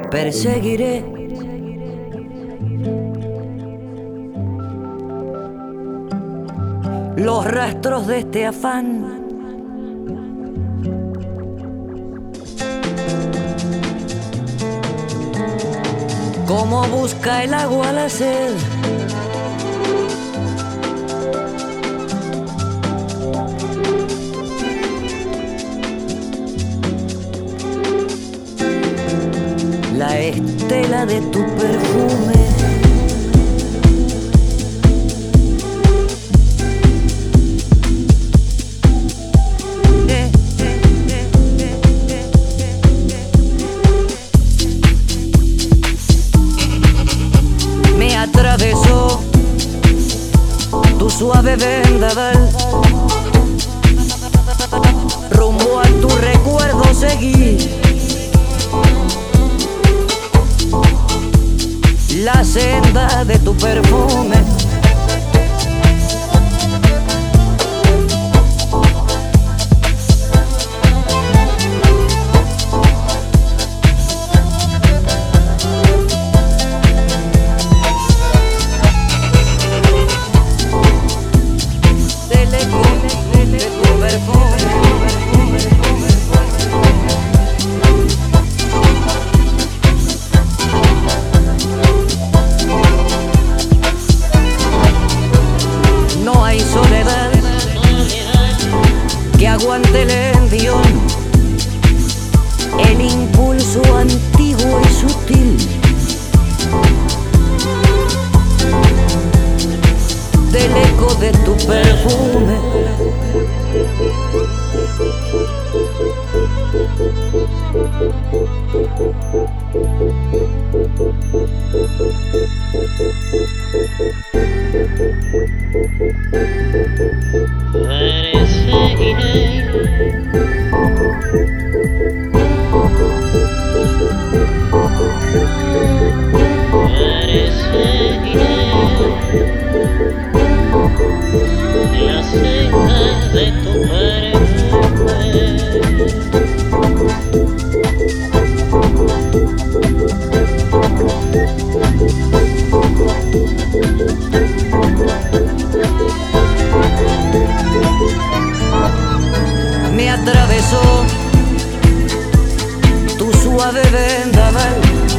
perseguiré los rastros de este afán. Como busca el agua la sed, la estela de tu perfume. Me atravesó tu suave vendaval, rumbo a tu recuerdo seguí. La senda de tu perfume. Del eco de tu perfume. No hay soledad que aguante el envión, el impulso antiguo y sutil del eco de tu perfume. La senda de tu perfume. Me atravesó tu suave vendaval,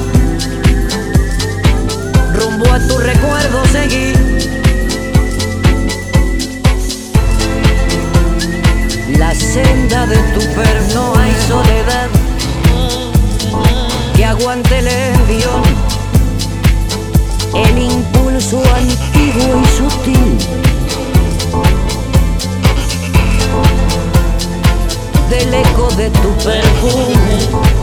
rumbo a tu recuerdo seguí. La senda de tu perfume. No hay soledad que aguante el envión, el impulso antiguo y sutil del eco de tu perfume.